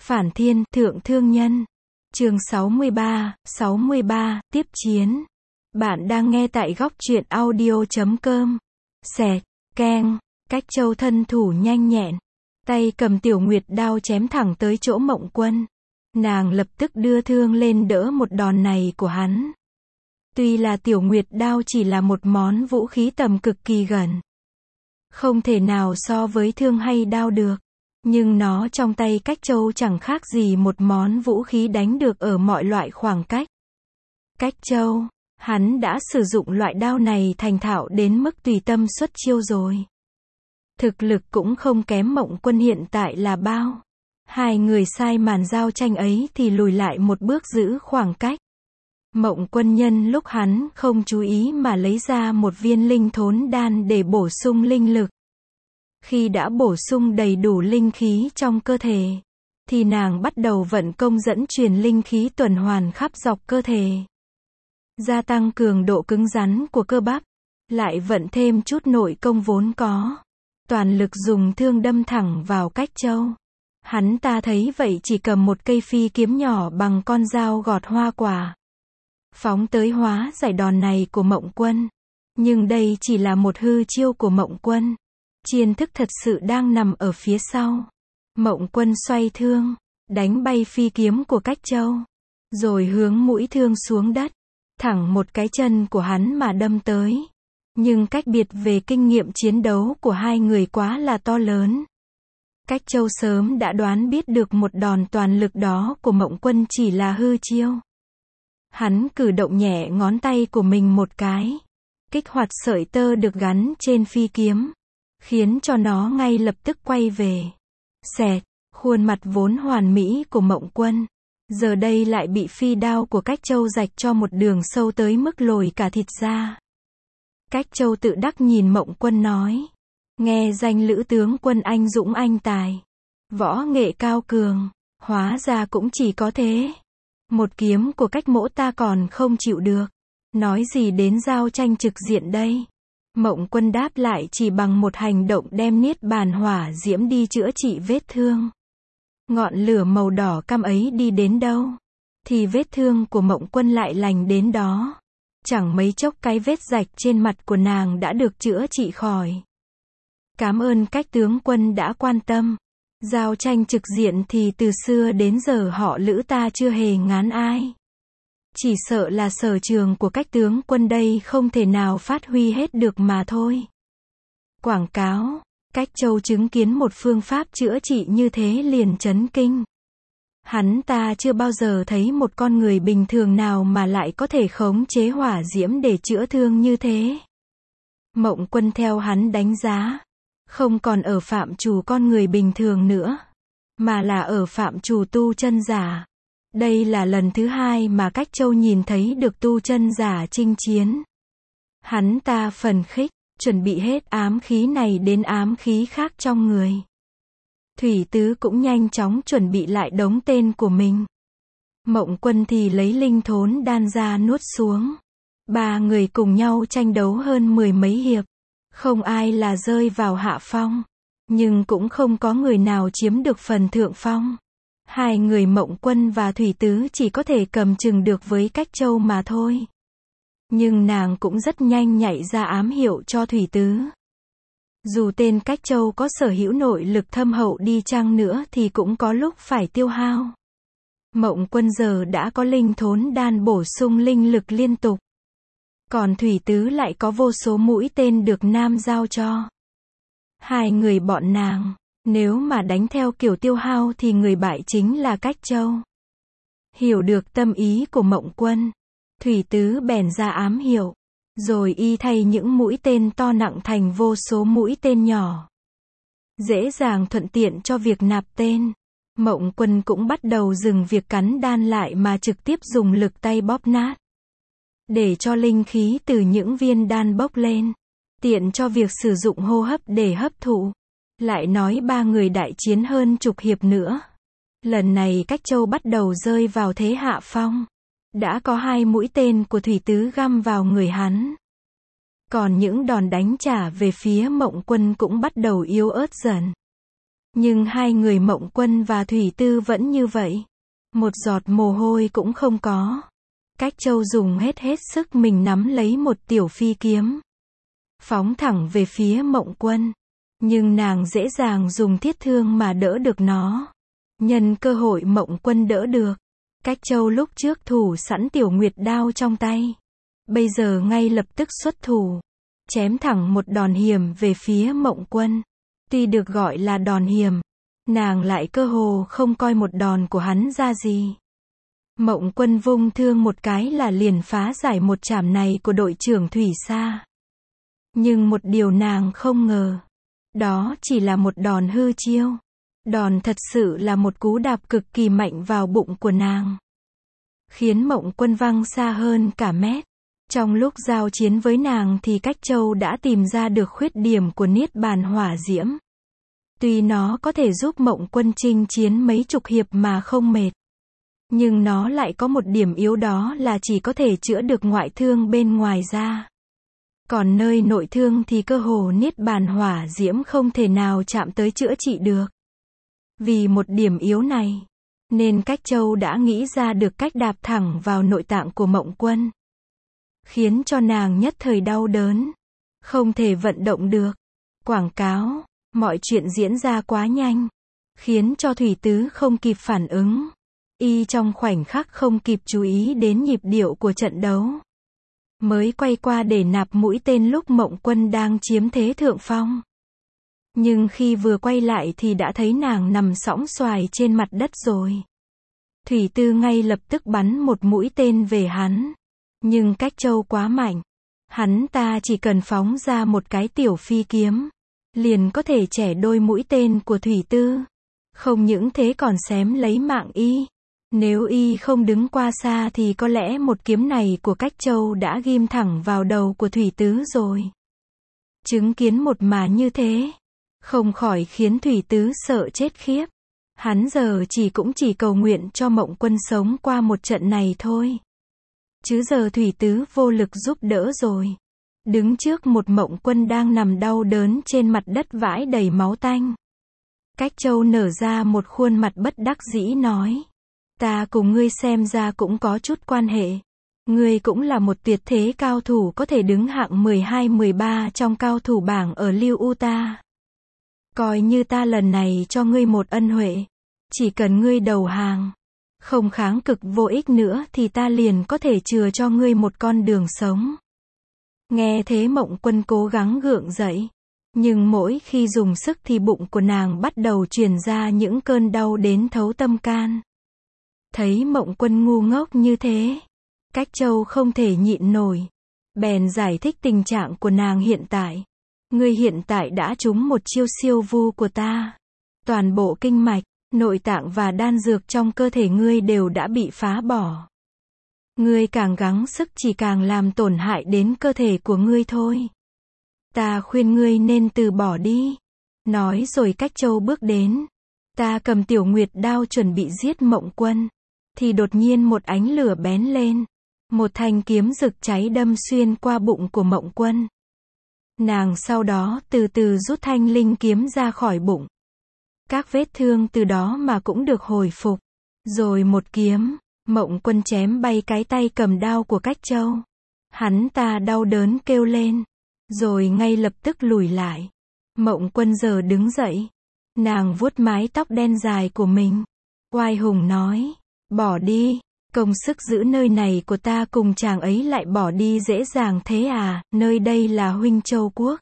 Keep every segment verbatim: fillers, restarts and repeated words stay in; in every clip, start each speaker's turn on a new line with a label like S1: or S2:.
S1: Phản thiên, thượng thương nhân. Chương sáu mươi ba, sáu mươi ba, tiếp chiến. Bạn đang nghe tại góc truyện audio chấm com. Xẹt, keng, Cách Châu thân thủ nhanh nhẹn. Tay cầm Tiểu Nguyệt đao chém thẳng tới chỗ Mộng Quân. Nàng lập tức đưa thương lên đỡ một đòn này của hắn. Tuy là Tiểu Nguyệt đao chỉ là một món vũ khí tầm cực kỳ gần. Không thể nào so với thương hay đao được. Nhưng nó trong tay Cách Châu chẳng khác gì một món vũ khí đánh được ở mọi loại khoảng cách. Cách Châu, hắn đã sử dụng loại đao này thành thạo đến mức tùy tâm xuất chiêu rồi. Thực lực cũng không kém Mộng Quân hiện tại là bao. Hai người sai màn giao tranh ấy thì lùi lại một bước giữ khoảng cách. Mộng Quân nhân lúc hắn không chú ý mà lấy ra một viên linh thốn đan để bổ sung linh lực. Khi đã bổ sung đầy đủ linh khí trong cơ thể, thì nàng bắt đầu vận công dẫn truyền linh khí tuần hoàn khắp dọc cơ thể. Gia tăng cường độ cứng rắn của cơ bắp, lại vận thêm chút nội công vốn có. Toàn lực dùng thương đâm thẳng vào Cách Châu. Hắn ta thấy vậy chỉ cầm một cây phi kiếm nhỏ bằng con dao gọt hoa quả. Phóng tới hóa giải đòn này của Mộng Quân. Nhưng đây chỉ là một hư chiêu của Mộng Quân. Chiêu thức thật sự đang nằm ở phía sau. Mộng Quân xoay thương, đánh bay phi kiếm của Cách Châu. Rồi hướng mũi thương xuống đất. Thẳng một cái chân của hắn mà đâm tới. Nhưng cách biệt về kinh nghiệm chiến đấu của hai người quá là to lớn. Cách Châu sớm đã đoán biết được một đòn toàn lực đó của Mộng Quân chỉ là hư chiêu. Hắn cử động nhẹ ngón tay của mình một cái. Kích hoạt sợi tơ được gắn trên phi kiếm. Khiến cho nó ngay lập tức quay về. Xẹt, khuôn mặt vốn hoàn mỹ của Mộng Quân. Giờ đây lại bị phi đao của Cách Châu rạch cho một đường sâu tới mức lồi cả thịt ra. Cách Châu tự đắc nhìn Mộng Quân nói. Nghe danh lữ tướng quân anh dũng anh tài. Võ nghệ cao cường. Hóa ra cũng chỉ có thế. Một kiếm của Cách mỗ ta còn không chịu được. Nói gì đến giao tranh trực diện đây. Mộng Quân đáp lại chỉ bằng một hành động đem niết bàn hỏa diễm đi chữa trị vết thương. Ngọn lửa màu đỏ cam ấy đi đến đâu, thì vết thương của Mộng Quân lại lành đến đó. Chẳng mấy chốc cái vết rạch trên mặt của nàng đã được chữa trị khỏi. Cảm ơn Cách tướng quân đã quan tâm. Giao tranh trực diện thì từ xưa đến giờ họ Lữ ta chưa hề ngán ai. Chỉ sợ là sở trường của Cách tướng quân đây không thể nào phát huy hết được mà thôi. Quảng cáo. Cách Châu chứng kiến một phương pháp chữa trị như thế liền chấn kinh. Hắn ta chưa bao giờ thấy một con người bình thường nào mà lại có thể khống chế hỏa diễm để chữa thương như thế. Mộng Quân theo hắn đánh giá, không còn ở phạm trù con người bình thường nữa, mà là ở phạm trù tu chân giả. Đây là lần thứ hai mà Cách Châu nhìn thấy được tu chân giả chinh chiến. Hắn ta phấn khích, chuẩn bị hết ám khí này đến ám khí khác trong người. Thủy Tứ cũng nhanh chóng chuẩn bị lại đống tên của mình. Mộng Quân thì lấy linh thốn đan ra nuốt xuống. Ba người cùng nhau tranh đấu hơn mười mấy hiệp. Không ai là rơi vào hạ phong. Nhưng cũng không có người nào chiếm được phần thượng phong. Hai người Mộng Quân và Thủy Tứ chỉ có thể cầm chừng được với Cách Châu mà thôi. Nhưng nàng cũng rất nhanh nhảy ra ám hiệu cho Thủy Tứ. Dù tên Cách Châu có sở hữu nội lực thâm hậu đi chăng nữa thì cũng có lúc phải tiêu hao. Mộng Quân giờ đã có linh thốn đan bổ sung linh lực liên tục. Còn Thủy Tứ lại có vô số mũi tên được nam giao cho. Hai người bọn nàng, nếu mà đánh theo kiểu tiêu hao thì người bại chính là Cách Châu. Hiểu được tâm ý của Mộng Quân, Thủy Tứ bèn ra ám hiệu. Rồi y thay những mũi tên to nặng thành vô số mũi tên nhỏ. Dễ dàng thuận tiện cho việc nạp tên. Mộng Quân cũng bắt đầu dừng việc cắn đan lại mà trực tiếp dùng lực tay bóp nát. Để cho linh khí từ những viên đan bốc lên. Tiện cho việc sử dụng hô hấp để hấp thụ. Lại nói ba người đại chiến hơn chục hiệp nữa. Lần này Cách Châu bắt đầu rơi vào thế hạ phong. Đã có hai mũi tên của Thủy Tứ găm vào người hắn. Còn những đòn đánh trả về phía Mộng Quân cũng bắt đầu yếu ớt dần. Nhưng hai người Mộng Quân và Thủy Tư vẫn như vậy. Một giọt mồ hôi cũng không có. Cách Châu dùng hết hết sức mình nắm lấy một tiểu phi kiếm. Phóng thẳng về phía Mộng Quân. Nhưng nàng dễ dàng dùng thiết thương mà đỡ được nó. Nhân cơ hội Mộng Quân đỡ được. Cách Châu lúc trước thủ sẵn tiểu nguyệt đao trong tay. Bây giờ ngay lập tức xuất thủ. Chém thẳng một đòn hiểm về phía Mộng Quân. Tuy được gọi là đòn hiểm, nàng lại cơ hồ không coi một đòn của hắn ra gì. Mộng Quân vung thương một cái là liền phá giải một chảm này của đội trưởng Thủy Sa. Nhưng một điều nàng không ngờ, đó chỉ là một đòn hư chiêu. Đòn thật sự là một cú đạp cực kỳ mạnh vào bụng của nàng. Khiến Mộng Quân văng xa hơn cả mét. Trong lúc giao chiến với nàng thì Cách Châu đã tìm ra được khuyết điểm của Niết Bàn Hỏa Diễm. Tuy nó có thể giúp Mộng Quân chinh chiến mấy chục hiệp mà không mệt. Nhưng nó lại có một điểm yếu, đó là chỉ có thể chữa được ngoại thương bên ngoài ra. Còn nơi nội thương thì cơ hồ Niết Bàn Hỏa Diễm không thể nào chạm tới chữa trị được. Vì một điểm yếu này, nên Cách Châu đã nghĩ ra được cách đạp thẳng vào nội tạng của Mộng Quân. Khiến cho nàng nhất thời đau đớn. Không thể vận động được. Quảng cáo, mọi chuyện diễn ra quá nhanh. Khiến cho Thủy Tứ không kịp phản ứng. Y trong khoảnh khắc không kịp chú ý đến nhịp điệu của trận đấu. Mới quay qua để nạp mũi tên lúc Mộng Quân đang chiếm thế thượng phong. Nhưng khi vừa quay lại thì đã thấy nàng nằm sõng xoài trên mặt đất rồi. Thủy Tư ngay lập tức bắn một mũi tên về hắn. Nhưng Cách Châu quá mạnh. Hắn ta chỉ cần phóng ra một cái tiểu phi kiếm, liền có thể chẻ đôi mũi tên của Thủy Tư. Không những thế còn xém lấy mạng y. Nếu y không đứng qua xa thì có lẽ một kiếm này của Cách Châu đã ghim thẳng vào đầu của Thủy Tứ rồi. Chứng kiến một màn như thế, không khỏi khiến Thủy Tứ sợ chết khiếp. Hắn giờ chỉ cũng chỉ cầu nguyện cho Mộng Quân sống qua một trận này thôi. Chứ giờ Thủy Tứ vô lực giúp đỡ rồi. Đứng trước một Mộng Quân đang nằm đau đớn trên mặt đất vãi đầy máu tanh. Cách Châu nở ra một khuôn mặt bất đắc dĩ nói. Ta cùng ngươi xem ra cũng có chút quan hệ. Ngươi cũng là một tuyệt thế cao thủ có thể đứng hạng mười hai mười ba trong cao thủ bảng ở Lưu U ta. Coi như ta lần này cho ngươi một ân huệ. Chỉ cần ngươi đầu hàng, không kháng cực vô ích nữa thì ta liền có thể chừa cho ngươi một con đường sống. Nghe thế Mộng Quân cố gắng gượng dậy. Nhưng mỗi khi dùng sức thì bụng của nàng bắt đầu truyền ra những cơn đau đến thấu tâm can. Thấy Mộng Quân ngu ngốc như thế, Cách Châu không thể nhịn nổi. Bèn giải thích tình trạng của nàng hiện tại. Ngươi hiện tại đã trúng một chiêu siêu vu của ta. Toàn bộ kinh mạch, nội tạng và đan dược trong cơ thể ngươi đều đã bị phá bỏ. Ngươi càng gắng sức chỉ càng làm tổn hại đến cơ thể của ngươi thôi. Ta khuyên ngươi nên từ bỏ đi. Nói rồi Cách Châu bước đến. Ta cầm tiểu nguyệt đao chuẩn bị giết Mộng Quân. Thì đột nhiên một ánh lửa bén lên. Một thanh kiếm rực cháy đâm xuyên qua bụng của Mộng Quân. Nàng sau đó từ từ rút thanh linh kiếm ra khỏi bụng. Các vết thương từ đó mà cũng được hồi phục. Rồi một kiếm, Mộng Quân chém bay cái tay cầm đao của Cách Châu. Hắn ta đau đớn kêu lên. Rồi ngay lập tức lùi lại. Mộng Quân giờ đứng dậy. Nàng vuốt mái tóc đen dài của mình. Oai hùng nói. Bỏ đi. Công sức giữ nơi này của ta cùng chàng ấy lại bỏ đi dễ dàng thế à, nơi đây là Huynh Châu Quốc.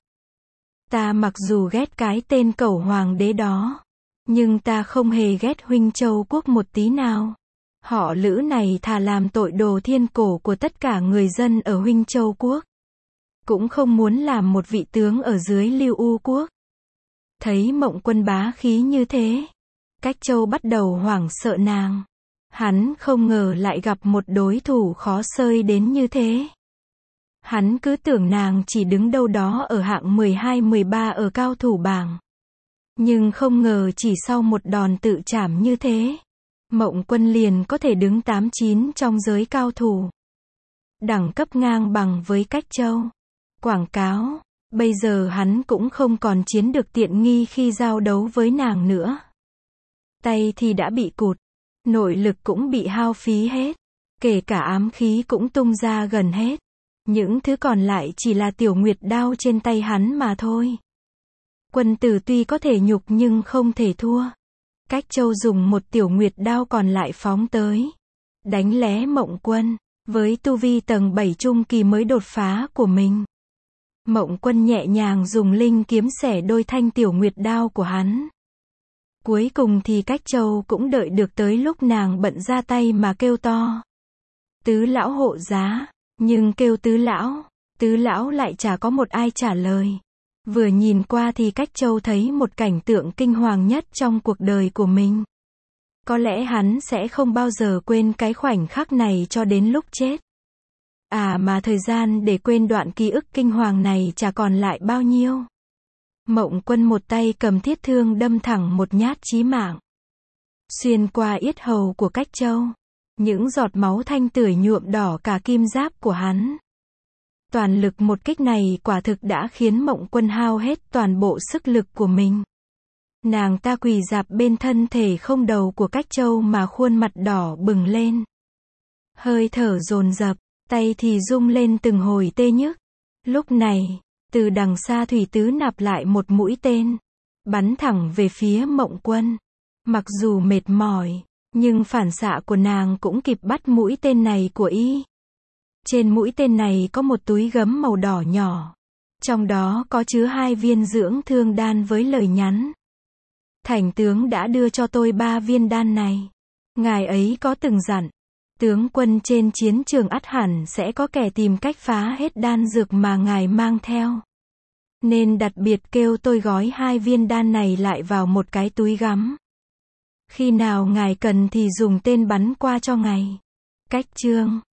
S1: Ta mặc dù ghét cái tên cẩu hoàng đế đó, nhưng ta không hề ghét Huynh Châu Quốc một tí nào. Họ Lữ này thà làm tội đồ thiên cổ của tất cả người dân ở Huynh Châu Quốc. Cũng không muốn làm một vị tướng ở dưới Lưu U Quốc. Thấy Mộng Quân bá khí như thế, Cách Châu bắt đầu hoảng sợ nàng. Hắn không ngờ lại gặp một đối thủ khó xơi đến như thế. Hắn cứ tưởng nàng chỉ đứng đâu đó ở hạng mười hai mười ba ở cao thủ bảng. Nhưng không ngờ chỉ sau một đòn tự chảm như thế, Mộng Quân liền có thể đứng tám chín trong giới cao thủ. Đẳng cấp ngang bằng với Cách Châu. Quảng cáo Bây giờ hắn cũng không còn chiếm được tiện nghi khi giao đấu với nàng nữa. Tay thì đã bị cụt, nội lực cũng bị hao phí hết, kể cả ám khí cũng tung ra gần hết. Những thứ còn lại chỉ là tiểu nguyệt đao trên tay hắn mà thôi. Quân tử tuy có thể nhục nhưng không thể thua. Cách Châu dùng một tiểu nguyệt đao còn lại phóng tới, đánh lé Mộng Quân, với tu vi tầng bảy trung kỳ mới đột phá của mình. Mộng Quân nhẹ nhàng dùng linh kiếm xẻ đôi thanh tiểu nguyệt đao của hắn. Cuối cùng thì Cách Châu cũng đợi được tới lúc nàng bận ra tay mà kêu to. Tứ lão hộ giá, nhưng kêu tứ lão, tứ lão lại chả có một ai trả lời. Vừa nhìn qua thì Cách Châu thấy một cảnh tượng kinh hoàng nhất trong cuộc đời của mình. Có lẽ hắn sẽ không bao giờ quên cái khoảnh khắc này cho đến lúc chết. À mà thời gian để quên đoạn ký ức kinh hoàng này chả còn lại bao nhiêu. Mộng Quân một tay cầm thiết thương đâm thẳng một nhát chí mạng, xuyên qua yết hầu của Cách Châu. Những giọt máu thanh tưởi nhuộm đỏ cả kim giáp của hắn. Toàn lực một kích này quả thực đã khiến Mộng Quân hao hết toàn bộ sức lực của mình. Nàng ta quỳ rạp bên thân thể không đầu của Cách Châu mà khuôn mặt đỏ bừng lên. Hơi thở dồn dập, tay thì rung lên từng hồi tê nhức. Lúc này, từ đằng xa Thủy Tứ nạp lại một mũi tên, bắn thẳng về phía Mộng Quân. Mặc dù mệt mỏi, nhưng phản xạ của nàng cũng kịp bắt mũi tên này của y. Trên mũi tên này có một túi gấm màu đỏ nhỏ. Trong đó có chứa hai viên dưỡng thương đan với lời nhắn. Thành tướng đã đưa cho tôi ba viên đan này. Ngài ấy có từng dặn, tướng quân trên chiến trường ắt hẳn sẽ có kẻ tìm cách phá hết đan dược mà ngài mang theo. Nên đặc biệt kêu tôi gói hai viên đan này lại vào một cái túi gắm. Khi nào ngài cần thì dùng tên bắn qua cho ngài. Cách Chương